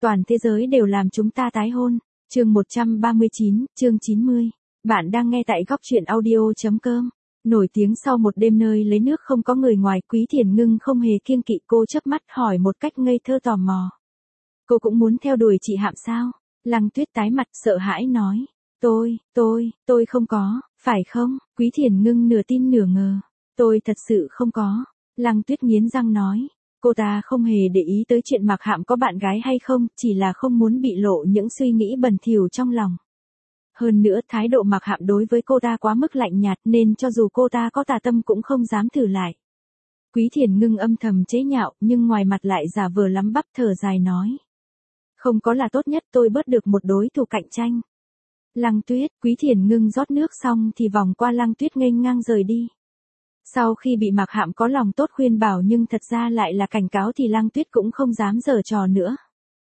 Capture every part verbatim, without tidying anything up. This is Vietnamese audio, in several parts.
Toàn thế giới đều làm chúng ta tái hôn. Chương một trăm ba mươi chín, chương chín mươi. Bạn đang nghe tại góc truyện audio.com. Nổi tiếng sau một đêm nơi lấy nước không có người ngoài, Quý Thiền Ngưng không hề kiêng kỵ, cô chớp mắt hỏi một cách ngây thơ tò mò. Cô cũng muốn theo đuổi chị Hạm sao? Lăng Tuyết tái mặt sợ hãi nói. Tôi, tôi, tôi không có, phải không? Quý Thiền Ngưng nửa tin nửa ngờ. Tôi thật sự không có. Lăng Tuyết nghiến răng nói. Cô ta không hề để ý tới chuyện Mạc Hạm có bạn gái hay không, chỉ là không muốn bị lộ những suy nghĩ bẩn thỉu trong lòng. Hơn nữa thái độ Mạc Hạm đối với cô ta quá mức lạnh nhạt nên cho dù cô ta có tà tâm cũng không dám thử lại. Quý Thiền Ngưng âm thầm chế nhạo nhưng ngoài mặt lại giả vờ lắm bắp thở dài nói. Không có là tốt nhất, tôi bớt được một đối thủ cạnh tranh. Lăng Tuyết, Quý Thiền Ngưng rót nước xong thì vòng qua Lăng Tuyết nghênh ngang rời đi. Sau khi bị Mạc Hạm có lòng tốt khuyên bảo nhưng thật ra lại là cảnh cáo thì Lăng Tuyết cũng không dám giở trò nữa.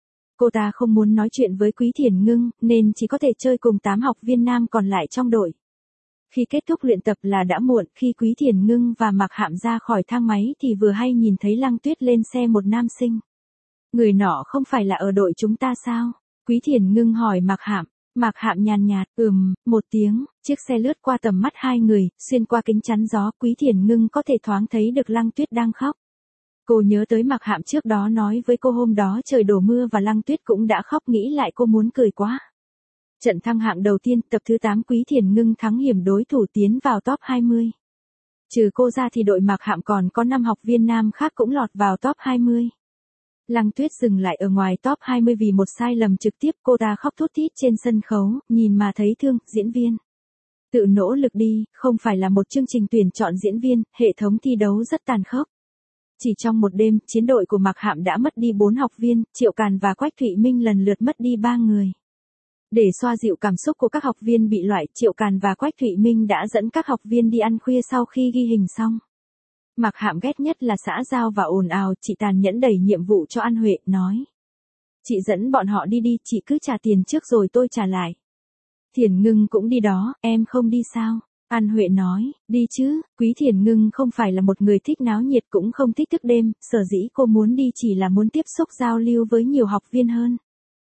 Cô ta không muốn nói chuyện với Quý Thiền Ngưng nên chỉ có thể chơi cùng tám học viên nam còn lại trong đội. Khi kết thúc luyện tập là đã muộn, khi Quý Thiền Ngưng và Mạc Hạm ra khỏi thang máy thì vừa hay nhìn thấy Lăng Tuyết lên xe một nam sinh. Người nọ không phải là ở đội chúng ta sao? Quý Thiền Ngưng hỏi Mạc Hạm. Mạc Hạm nhàn nhạt, ừm, một tiếng, chiếc xe lướt qua tầm mắt hai người, xuyên qua kính chắn gió, Quý Thiền Ngưng có thể thoáng thấy được Lăng Tuyết đang khóc. Cô nhớ tới Mạc Hạm trước đó nói với cô hôm đó trời đổ mưa và Lăng Tuyết cũng đã khóc, nghĩ lại cô muốn cười quá. Trận thăng hạng đầu tiên, tập thứ tám, Quý Thiền Ngưng thắng hiểm đối thủ tiến vào top hai mươi. Trừ cô ra thì đội Mạc Hạm còn có năm học viên nam khác cũng lọt vào top hai mươi. Lăng Tuyết dừng lại ở ngoài top hai mươi vì một sai lầm trực tiếp, cô ta khóc thút thít trên sân khấu, nhìn mà thấy thương, diễn viên. Tự nỗ lực đi, không phải là một chương trình tuyển chọn diễn viên, hệ thống thi đấu rất tàn khốc. Chỉ trong một đêm, chiến đội của Mạc Hạm đã mất đi bốn học viên, Triệu Càn và Quách Thụy Minh lần lượt mất đi ba người. Để xoa dịu cảm xúc của các học viên bị loại, Triệu Càn và Quách Thụy Minh đã dẫn các học viên đi ăn khuya sau khi ghi hình xong. Mạc Hạm ghét nhất là xã giao và ồn ào, chị tàn nhẫn đẩy nhiệm vụ cho An Huệ, nói. Chị dẫn bọn họ đi đi, chị cứ trả tiền trước rồi tôi trả lại. Thiền Ngưng cũng đi đó, em không đi sao? An Huệ nói, đi chứ, Quý Thiền Ngưng không phải là một người thích náo nhiệt cũng không thích thức đêm, sở dĩ cô muốn đi chỉ là muốn tiếp xúc giao lưu với nhiều học viên hơn.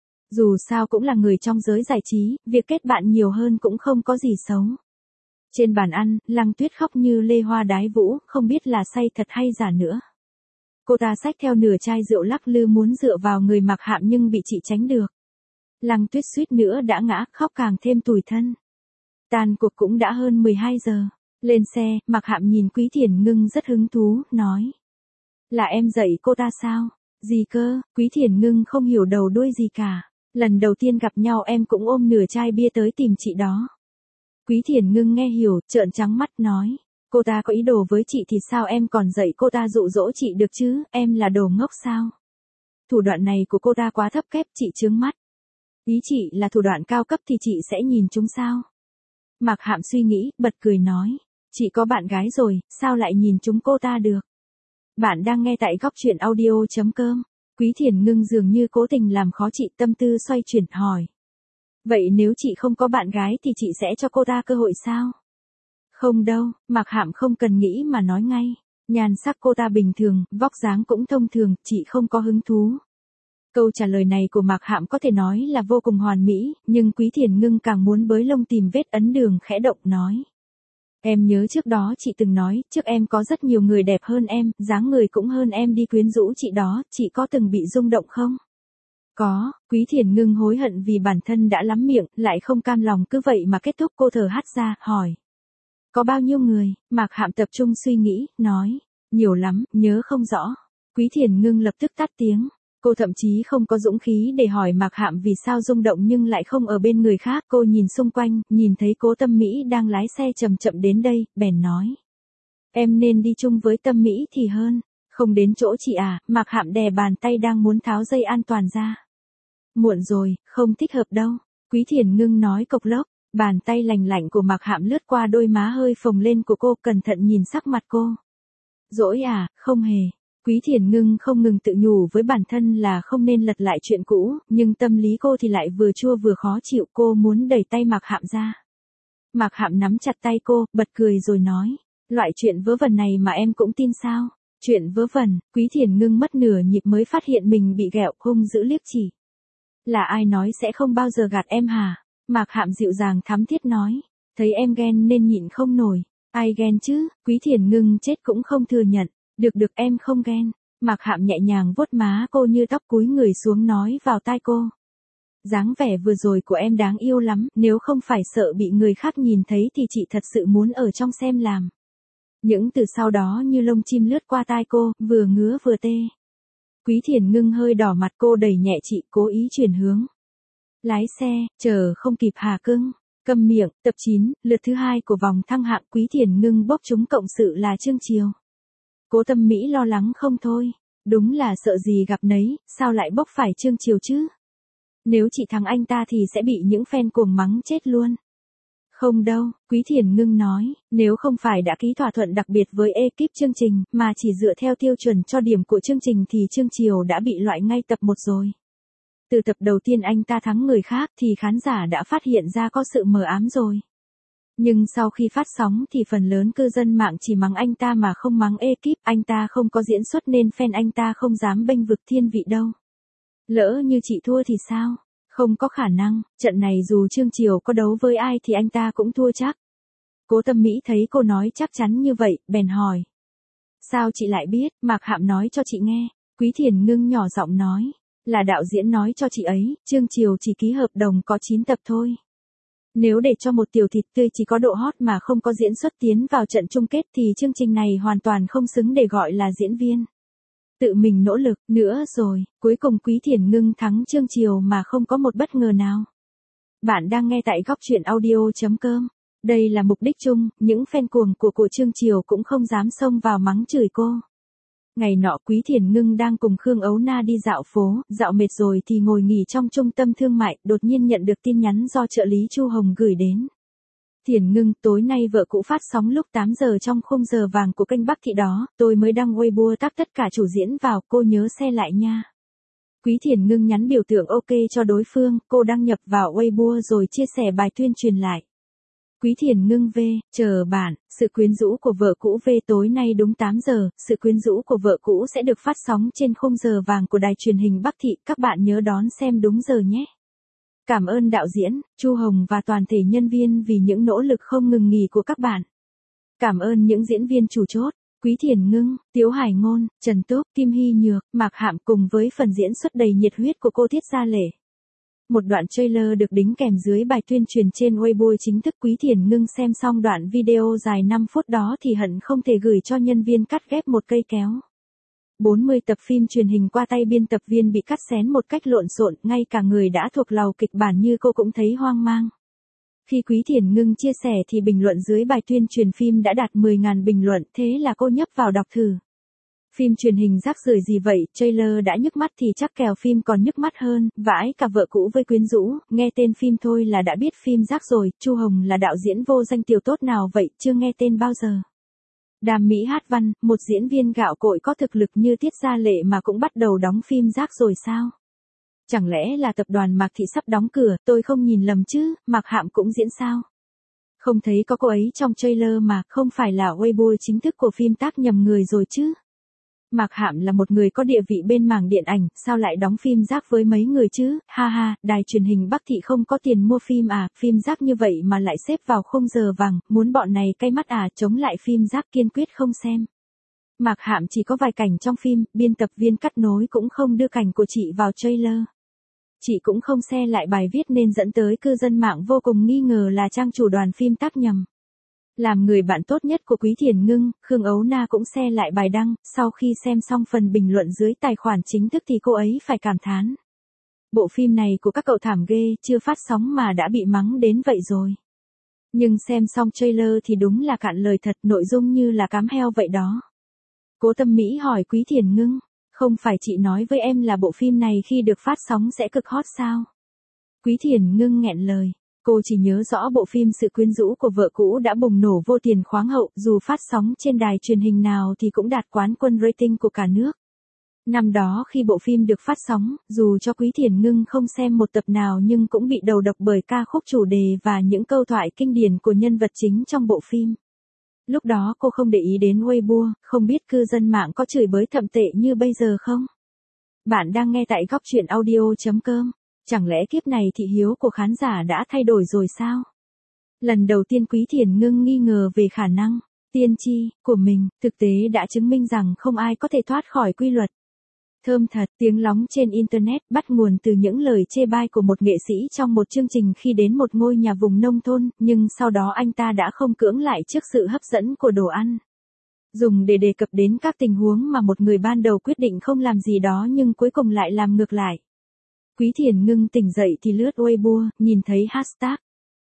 Dù sao cũng là người trong giới giải trí, việc kết bạn nhiều hơn cũng không có gì xấu. Trên bàn ăn, Lăng Tuyết khóc như lê hoa đái vũ, không biết là say thật hay giả nữa. Cô ta xách theo nửa chai rượu lắc lư muốn dựa vào người Mạc Hạm nhưng bị chị tránh được. Lăng Tuyết suýt nữa đã ngã, khóc càng thêm tủi thân. Tan cuộc cũng đã hơn mười hai giờ. Lên xe, Mạc Hạm nhìn Quý Thiền Ngưng rất hứng thú, nói. Là em dạy cô ta sao? Gì cơ? Quý Thiền Ngưng không hiểu đầu đuôi gì cả. Lần đầu tiên gặp nhau em cũng ôm nửa chai bia tới tìm chị đó. Quý Thiền Ngưng nghe hiểu, trợn trắng mắt nói. Cô ta có ý đồ với chị thì sao em còn dạy cô ta dụ dỗ chị được chứ, em là đồ ngốc sao? Thủ đoạn này của cô ta quá thấp kép, chị chướng mắt. Ý chị là thủ đoạn cao cấp thì chị sẽ nhìn chúng sao? Mạc Hạm suy nghĩ, bật cười nói. Chị có bạn gái rồi, sao lại nhìn chúng cô ta được? Bạn đang nghe tại góc truyện audio.com. Quý Thiền Ngưng dường như cố tình làm khó chị, tâm tư xoay chuyển hỏi. Vậy nếu chị không có bạn gái thì chị sẽ cho cô ta cơ hội sao? Không đâu, Mạc Hạm không cần nghĩ mà nói ngay. Nhan sắc cô ta bình thường, vóc dáng cũng thông thường, chị không có hứng thú. Câu trả lời này của Mạc Hạm có thể nói là vô cùng hoàn mỹ, nhưng Quý Thiền Ngưng càng muốn bới lông tìm vết ấn đường, khẽ động nói. Em nhớ trước đó chị từng nói, trước em có rất nhiều người đẹp hơn em, dáng người cũng hơn em đi quyến rũ chị đó, chị có từng bị rung động không? Có, Quý Thiền Ngưng hối hận vì bản thân đã lắm miệng, lại không cam lòng cứ vậy mà kết thúc, cô thở hắt ra, hỏi. Có bao nhiêu người? Mạc Hạm tập trung suy nghĩ, nói. Nhiều lắm, nhớ không rõ. Quý Thiền Ngưng lập tức tắt tiếng. Cô thậm chí không có dũng khí để hỏi Mạc Hạm vì sao rung động nhưng lại không ở bên người khác. Cô nhìn xung quanh, nhìn thấy Cố Tâm Mỹ đang lái xe chậm chậm đến đây, bèn nói. Em nên đi chung với Tâm Mỹ thì hơn. Không đến chỗ chị à? Mạc Hạm đè bàn tay đang muốn tháo dây an toàn ra. Muộn rồi, không thích hợp đâu. Quý Thiền Ngưng nói cộc lốc. Bàn tay lành lạnh của Mạc Hạm lướt qua đôi má hơi phồng lên của cô, cẩn thận nhìn sắc mặt cô. Dỗi à? Không hề. Quý Thiền Ngưng không ngừng tự nhủ với bản thân là không nên lật lại chuyện cũ, nhưng tâm lý cô thì lại vừa chua vừa khó chịu, cô muốn đẩy tay Mạc Hạm ra. Mạc Hạm nắm chặt tay cô, bật cười rồi nói. Loại chuyện vớ vẩn này mà em cũng tin sao? Chuyện vớ vẩn? Quý Thiền Ngưng mất nửa nhịp mới phát hiện mình bị ghẹo, hung dữ liếc chỉ. Là ai nói sẽ không bao giờ gạt em hả? Mạc Hạm dịu dàng thắm thiết nói. Thấy em ghen nên nhịn không nổi. Ai ghen chứ? Quý Thiền Ngưng chết cũng không thừa nhận. Được được em không ghen. Mạc Hạm nhẹ nhàng vuốt má cô như tóc cúi người xuống nói vào tai cô. Dáng vẻ vừa rồi của em đáng yêu lắm, nếu không phải sợ bị người khác nhìn thấy thì chị thật sự muốn ở trong xem làm. Những từ sau đó như lông chim lướt qua tai cô, vừa ngứa vừa tê. Quý Thiền Ngưng hơi đỏ mặt, cô đẩy nhẹ chị, cố ý chuyển hướng. Lái xe, chờ không kịp hà cưng. Câm miệng. Tập chín, lượt thứ hai của vòng thăng hạng. Quý Thiền Ngưng bốc trúng cộng sự là Trương Chiều. Cố Tâm Mỹ lo lắng không thôi. Đúng là sợ gì gặp nấy, sao lại bốc phải Trương Chiều chứ? Nếu chị thắng anh ta thì sẽ bị những fan cuồng mắng chết luôn. Không đâu, Quý Thiền Ngưng nói, nếu không phải đã ký thỏa thuận đặc biệt với ekip chương trình, mà chỉ dựa theo tiêu chuẩn cho điểm của chương trình thì Trương Chiều đã bị loại ngay tập một rồi. Từ tập đầu tiên anh ta thắng người khác thì khán giả đã phát hiện ra có sự mờ ám rồi. Nhưng sau khi phát sóng thì phần lớn cư dân mạng chỉ mắng anh ta mà không mắng ekip, anh ta không có diễn xuất nên fan anh ta không dám bênh vực thiên vị đâu. Lỡ như chị thua thì sao? Không có khả năng, trận này dù Trương Chiều có đấu với ai thì anh ta cũng thua chắc. Cố Tâm Mỹ thấy cô nói chắc chắn như vậy, bèn hỏi. Sao chị lại biết? Mạc Hạm nói cho chị nghe. Quý Thiền Ngưng nhỏ giọng nói. Là đạo diễn nói cho chị ấy, Trương Chiều chỉ ký hợp đồng có chín tập thôi. Nếu để cho một tiểu thịt tươi chỉ có độ hot mà không có diễn xuất tiến vào trận chung kết thì chương trình này hoàn toàn không xứng để gọi là diễn viên. Tự mình nỗ lực nữa rồi, cuối cùng Quý Thiền Ngưng thắng Trương Chiều mà không có một bất ngờ nào. Bạn đang nghe tại góc truyện audio chấm com. Đây là mục đích chung, những fan cuồng của cô Trương Chiều cũng không dám xông vào mắng chửi cô. Ngày nọ Quý Thiền Ngưng đang cùng Khương Ấu Na đi dạo phố, dạo mệt rồi thì ngồi nghỉ trong trung tâm thương mại, đột nhiên nhận được tin nhắn do trợ lý Chu Hồng gửi đến. Thiền Ngưng, tối nay vợ cũ phát sóng lúc tám giờ trong khung giờ vàng của kênh Bắc Thị đó, tôi mới đăng Weibo tag tất cả chủ diễn vào, cô nhớ xe lại nha. Quý Thiền Ngưng nhắn biểu tượng ok cho đối phương, cô đăng nhập vào Weibo rồi chia sẻ bài tuyên truyền lại. Quý Thiền Ngưng V, chờ bạn, sự quyến rũ của vợ cũ V tối nay đúng tám giờ, sự quyến rũ của vợ cũ sẽ được phát sóng trên khung giờ vàng của đài truyền hình Bắc Thị, các bạn nhớ đón xem đúng giờ nhé. Cảm ơn đạo diễn, Chu Hồng và toàn thể nhân viên vì những nỗ lực không ngừng nghỉ của các bạn. Cảm ơn những diễn viên chủ chốt, Quý Thiền Ngưng, Tiếu Hải Ngôn, Trần Túc, Kim Hy Nhược, Mạc Hạm cùng với phần diễn xuất đầy nhiệt huyết của cô Tiết Gia Lệ. Một đoạn trailer được đính kèm dưới bài tuyên truyền trên Weibo chính thức. Quý Thiền Ngưng xem xong đoạn video dài năm phút đó thì hận không thể gửi cho nhân viên cắt ghép một cây kéo. bốn mươi tập phim truyền hình qua tay biên tập viên bị cắt xén một cách lộn xộn, ngay cả người đã thuộc lầu kịch bản như cô cũng thấy hoang mang. Khi Quý Thiền Ngưng chia sẻ thì bình luận dưới bài tuyên truyền phim đã đạt mười nghìn bình luận, thế là cô nhấp vào đọc thử. Phim truyền hình rác rưởi gì vậy, trailer đã nhức mắt thì chắc kèo phim còn nhức mắt hơn, vãi cả vợ cũ với quyến rũ, nghe tên phim thôi là đã biết phim rác rồi. Chu Hồng là đạo diễn vô danh tiểu tốt nào vậy, chưa nghe tên bao giờ. Đàm Mỹ Hát Văn, một diễn viên gạo cội có thực lực như Tiết Gia Lệ mà cũng bắt đầu đóng phim rác rồi sao? Chẳng lẽ là tập đoàn Mạc Thị sắp đóng cửa, tôi không nhìn lầm chứ, Mạc Hạm cũng diễn sao? Không thấy có cô ấy trong trailer mà, không phải là Weibo chính thức của phim tác nhầm người rồi chứ? Mạc Hạm là một người có địa vị bên mảng điện ảnh, sao lại đóng phim rác với mấy người chứ, ha ha, đài truyền hình Bắc Thị không có tiền mua phim à, phim rác như vậy mà lại xếp vào khung giờ vàng, muốn bọn này cay mắt à, chống lại phim rác kiên quyết không xem. Mạc Hạm chỉ có vài cảnh trong phim, biên tập viên cắt nối cũng không đưa cảnh của chị vào trailer. Chị cũng không xe lại bài viết nên dẫn tới cư dân mạng vô cùng nghi ngờ là trang chủ đoàn phim tác nhầm. Làm người bạn tốt nhất của Quý Thiền Ngưng, Khương Ấu Na cũng xe lại bài đăng, sau khi xem xong phần bình luận dưới tài khoản chính thức thì cô ấy phải cảm thán. Bộ phim này của các cậu thảm ghê, chưa phát sóng mà đã bị mắng đến vậy rồi. Nhưng xem xong trailer thì đúng là cạn lời thật, nội dung như là cám heo vậy đó. Cố Tâm Mỹ hỏi Quý Thiền Ngưng, không phải chị nói với em là bộ phim này khi được phát sóng sẽ cực hot sao? Quý Thiền Ngưng nghẹn lời. Cô chỉ nhớ rõ bộ phim Sự quyến rũ của vợ cũ đã bùng nổ vô tiền khoáng hậu, dù phát sóng trên đài truyền hình nào thì cũng đạt quán quân rating của cả nước. Năm đó khi bộ phim được phát sóng, dù cho Quý Thiền Ngưng không xem một tập nào nhưng cũng bị đầu độc bởi ca khúc chủ đề và những câu thoại kinh điển của nhân vật chính trong bộ phim. Lúc đó cô không để ý đến Weibo, không biết cư dân mạng có chửi bới thậm tệ như bây giờ không? Bạn đang nghe tại góc truyện audio chấm com. Chẳng lẽ kiếp này thị hiếu của khán giả đã thay đổi rồi sao? Lần đầu tiên Quý Thiền Ngưng nghi ngờ về khả năng tiên tri của mình, thực tế đã chứng minh rằng không ai có thể thoát khỏi quy luật. Thơm thật, tiếng lóng trên Internet bắt nguồn từ những lời chê bai của một nghệ sĩ trong một chương trình khi đến một ngôi nhà vùng nông thôn, nhưng sau đó anh ta đã không cưỡng lại trước sự hấp dẫn của đồ ăn. Dùng để đề cập đến các tình huống mà một người ban đầu quyết định không làm gì đó nhưng cuối cùng lại làm ngược lại. Quý Thiền Ngưng tỉnh dậy thì lướt Weibo, nhìn thấy hashtag.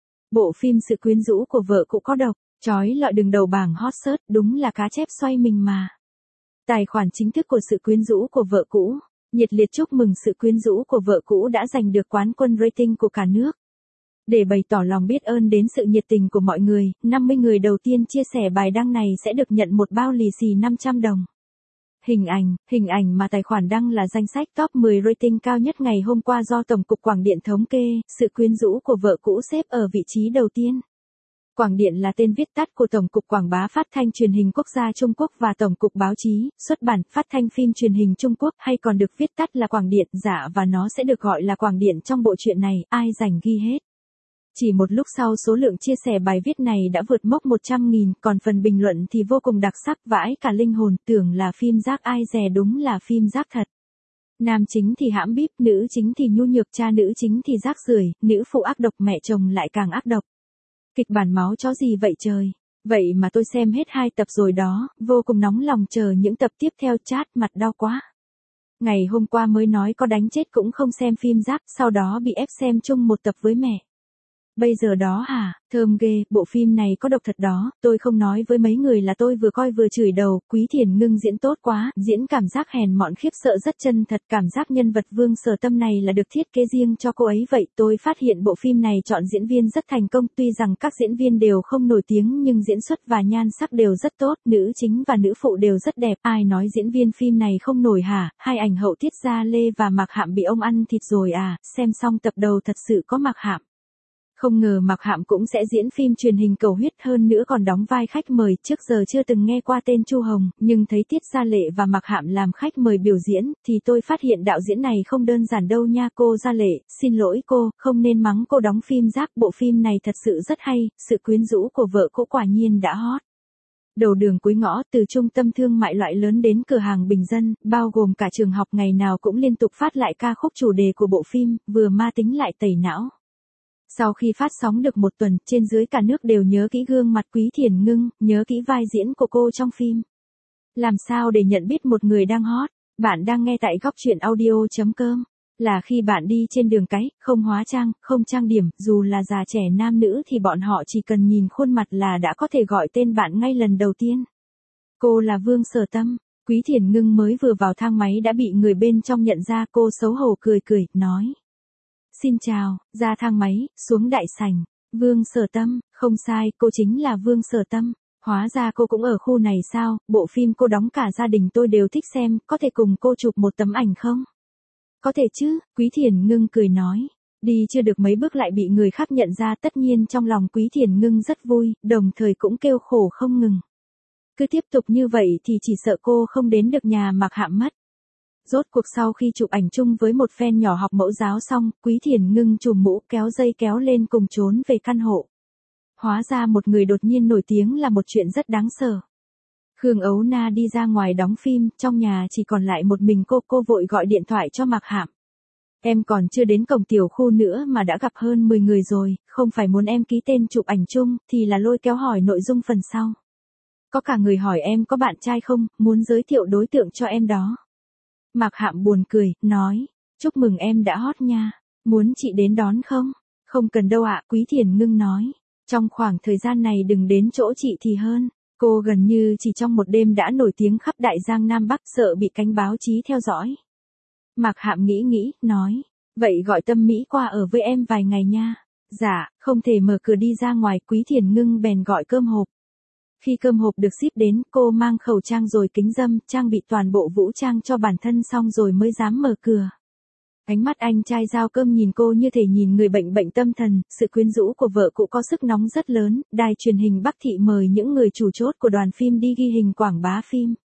Bộ phim Sự quyến rũ của vợ cũ có độc, chói lọi đứng đầu bảng hot search, đúng là cá chép xoay mình mà. Tài khoản chính thức của Sự quyến rũ của vợ cũ, nhiệt liệt chúc mừng Sự quyến rũ của vợ cũ đã giành được quán quân rating của cả nước. Để bày tỏ lòng biết ơn đến sự nhiệt tình của mọi người, năm mươi người đầu tiên chia sẻ bài đăng này sẽ được nhận một bao lì xì năm trăm đồng. Hình ảnh, hình ảnh mà tài khoản đăng là danh sách top mười rating cao nhất ngày hôm qua do Tổng cục Quảng điện thống kê, Sự quyến rũ của vợ cũ xếp ở vị trí đầu tiên. Quảng điện là tên viết tắt của Tổng cục Quảng bá Phát thanh Truyền hình Quốc gia Trung Quốc và Tổng cục Báo chí, Xuất bản, Phát thanh Phim Truyền hình Trung Quốc, hay còn được viết tắt là Quảng điện, dạ, và nó sẽ được gọi là Quảng điện trong bộ truyện này, ai rảnh ghi hết. Chỉ một lúc sau số lượng chia sẻ bài viết này đã vượt mốc một trăm nghìn, còn phần bình luận thì vô cùng đặc sắc, vãi cả linh hồn, tưởng là phim rác ai dè đúng là phim rác thật. Nam chính thì hãm bíp, nữ chính thì nhu nhược, cha nữ chính thì rác rưởi, nữ phụ ác độc, mẹ chồng lại càng ác độc. Kịch bản máu chó gì vậy trời? Vậy mà tôi xem hết hai tập rồi đó, vô cùng nóng lòng chờ những tập tiếp theo, chát mặt đau quá. Ngày hôm qua mới nói có đánh chết cũng không xem phim rác, sau đó bị ép xem chung một tập với mẹ. Bây giờ đó hả, thơm ghê, bộ phim này có độc thật đó, tôi không nói với mấy người là tôi vừa coi vừa chửi đầu, Quý Thiền Ngưng diễn tốt quá, diễn cảm giác hèn mọn khiếp sợ rất chân thật, cảm giác nhân vật Vương Sở Tâm này là được thiết kế riêng cho cô ấy vậy. Tôi phát hiện bộ phim này chọn diễn viên rất thành công, tuy rằng các diễn viên đều không nổi tiếng nhưng diễn xuất và nhan sắc đều rất tốt, nữ chính và nữ phụ đều rất đẹp, ai nói diễn viên phim này không nổi hả, hai ảnh hậu Tiết Gia Lê và Mạc Hạm bị ông ăn thịt rồi à, xem xong tập đầu thật sự có Mạc Hạm. Không ngờ Mạc Hạm cũng sẽ diễn phim truyền hình cầu huyết, hơn nữa còn đóng vai khách mời, trước giờ chưa từng nghe qua tên Chu Hồng, nhưng thấy Tiết Gia Lệ và Mạc Hạm làm khách mời biểu diễn, thì tôi phát hiện đạo diễn này không đơn giản đâu nha. Cô Gia Lệ, xin lỗi cô, không nên mắng cô đóng phim rác, bộ phim này thật sự rất hay, Sự quyến rũ của vợ cũ quả nhiên đã hot. Đầu đường cuối ngõ, từ trung tâm thương mại loại lớn đến cửa hàng bình dân, bao gồm cả trường học, ngày nào cũng liên tục phát lại ca khúc chủ đề của bộ phim, vừa ma tính lại tẩy não. Sau khi phát sóng được một tuần, trên dưới cả nước đều nhớ kỹ gương mặt Quý Thiền Ngưng, nhớ kỹ vai diễn của cô trong phim. Làm sao để nhận biết một người đang hot? Bạn đang nghe tại góc truyện audio chấm com. Là khi bạn đi trên đường cái, không hóa trang, không trang điểm, dù là già trẻ nam nữ thì bọn họ chỉ cần nhìn khuôn mặt là đã có thể gọi tên bạn ngay lần đầu tiên. Cô là Vương Sở Tâm. Quý Thiền Ngưng mới vừa vào thang máy đã bị người bên trong nhận ra, cô xấu hổ cười cười, nói. Xin chào, ra thang máy, xuống đại sảnh. Vương Sở Tâm, không sai, cô chính là Vương Sở Tâm. Hóa ra cô cũng ở khu này sao, bộ phim cô đóng cả gia đình tôi đều thích xem, có thể cùng cô chụp một tấm ảnh không? Có thể chứ, Quý Thiền Ngưng cười nói. Đi chưa được mấy bước lại bị người khác nhận ra, tất nhiên trong lòng Quý Thiền Ngưng rất vui, đồng thời cũng kêu khổ không ngừng. Cứ tiếp tục như vậy thì chỉ sợ cô không đến được nhà Mạc Hạm mất. Rốt cuộc sau khi chụp ảnh chung với một fan nhỏ học mẫu giáo xong, Quý Thiền Ngưng chùm mũ kéo dây kéo lên cùng trốn về căn hộ. Hóa ra một người đột nhiên nổi tiếng là một chuyện rất đáng sợ. Khương Ấu Na đi ra ngoài đóng phim, trong nhà chỉ còn lại một mình cô, cô vội gọi điện thoại cho Mạc Hạm. Em còn chưa đến cổng tiểu khu nữa mà đã gặp hơn mười người rồi, không phải muốn em ký tên chụp ảnh chung, thì là lôi kéo hỏi nội dung phần sau. Có cả người hỏi em có bạn trai không, muốn giới thiệu đối tượng cho em đó. Mạc Hạm buồn cười, nói, chúc mừng em đã hot nha, muốn chị đến đón không? Không cần đâu ạ, Quý Thiền Ngưng nói, trong khoảng thời gian này đừng đến chỗ chị thì hơn, cô gần như chỉ trong một đêm đã nổi tiếng khắp Đại Giang Nam Bắc, sợ bị cánh báo chí theo dõi. Mạc Hạm nghĩ nghĩ, nói, vậy gọi Tâm Mỹ qua ở với em vài ngày nha. Dạ, không thể mở cửa đi ra ngoài, Quý Thiền Ngưng bèn gọi cơm hộp. Khi cơm hộp được ship đến, cô mang khẩu trang rồi kính râm, trang bị toàn bộ vũ trang cho bản thân xong rồi mới dám mở cửa. Ánh mắt anh trai giao cơm nhìn cô như thể nhìn người bệnh bệnh tâm thần, sự quyến rũ của vợ cũ có sức nóng rất lớn, đài truyền hình Bắc Thị mời những người chủ chốt của đoàn phim đi ghi hình quảng bá phim.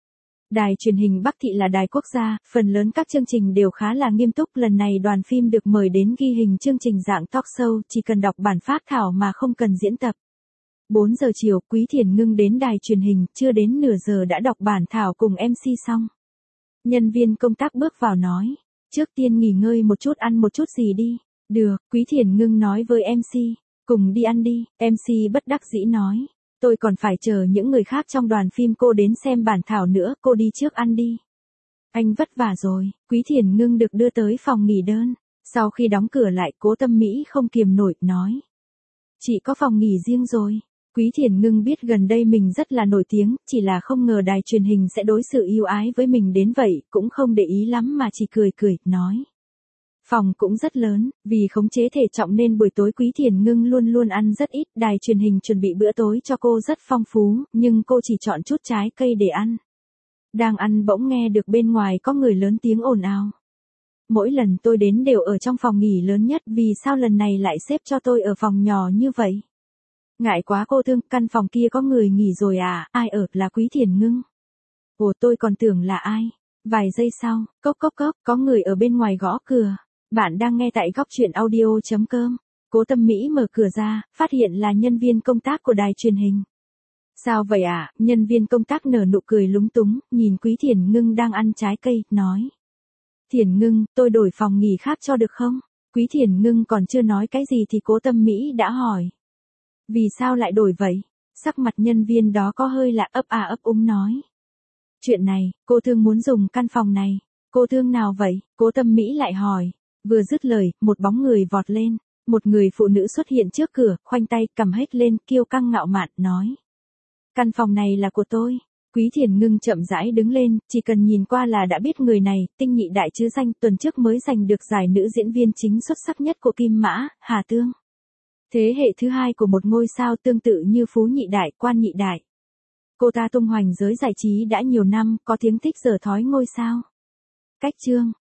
Đài truyền hình Bắc Thị là đài quốc gia, phần lớn các chương trình đều khá là nghiêm túc. Lần này đoàn phim được mời đến ghi hình chương trình dạng talk show, chỉ cần đọc bản phác thảo mà không cần diễn tập. bốn giờ chiều, Quý Thiền Ngưng đến đài truyền hình, chưa đến nửa giờ đã đọc bản thảo cùng em xê xong. Nhân viên công tác bước vào nói, trước tiên nghỉ ngơi một chút, ăn một chút gì đi. Được, Quý Thiền Ngưng nói với em xê, cùng đi ăn đi. em xê bất đắc dĩ nói, tôi còn phải chờ những người khác trong đoàn phim cô đến xem bản thảo nữa, cô đi trước ăn đi. Anh vất vả rồi. Quý Thiền Ngưng được đưa tới phòng nghỉ đơn. Sau khi đóng cửa lại, Cố Tâm Mỹ không kiềm nổi, nói, chị có phòng nghỉ riêng rồi. Quý Thiền Ngưng biết gần đây mình rất là nổi tiếng, chỉ là không ngờ đài truyền hình sẽ đối xử ưu ái với mình đến vậy, cũng không để ý lắm mà chỉ cười cười, nói. Phòng cũng rất lớn, vì khống chế thể trọng nên buổi tối Quý Thiền Ngưng luôn luôn ăn rất ít, đài truyền hình chuẩn bị bữa tối cho cô rất phong phú, nhưng cô chỉ chọn chút trái cây để ăn. Đang ăn bỗng nghe được bên ngoài có người lớn tiếng ồn ào. Mỗi lần tôi đến đều ở trong phòng nghỉ lớn nhất, vì sao lần này lại xếp cho tôi ở phòng nhỏ như vậy? Ngại quá cô Thương, căn phòng kia có người nghỉ rồi à, ai ở, là Quý Thiền Ngưng. Ồ, tôi còn tưởng là ai. Vài giây sau, cốc cốc cốc, có người ở bên ngoài gõ cửa. Bạn đang nghe tại góc truyện audio chấm com. Cố Tâm Mỹ mở cửa ra, phát hiện là nhân viên công tác của đài truyền hình. Sao vậy ạ? À? Nhân viên công tác nở nụ cười lúng túng, nhìn Quý Thiền Ngưng đang ăn trái cây, nói. Thiền Ngưng, tôi đổi phòng nghỉ khác cho được không? Quý Thiền Ngưng còn chưa nói cái gì thì Cố Tâm Mỹ đã hỏi. Vì sao lại đổi vậy? Sắc mặt nhân viên đó có hơi lạ, ấp à ấp úng nói. Chuyện này, cô Thương muốn dùng căn phòng này. Cô Thương nào vậy? Cố Tâm Mỹ lại hỏi. Vừa dứt lời, một bóng người vọt lên. Một người phụ nữ xuất hiện trước cửa, khoanh tay, cầm hết lên, kiêu căng ngạo mạn, nói. Căn phòng này là của tôi. Quý Thiền Ngưng chậm rãi đứng lên, chỉ cần nhìn qua là đã biết người này, tinh nhị đại chứ danh, tuần trước mới giành được giải nữ diễn viên chính xuất sắc nhất của Kim Mã, Hà Tương. Thế hệ thứ hai của một ngôi sao tương tự như Phú Nhị Đại, Quan Nhị Đại. Cô ta tung hoành giới giải trí đã nhiều năm, có tiếng thích dở thói ngôi sao. Cách chương.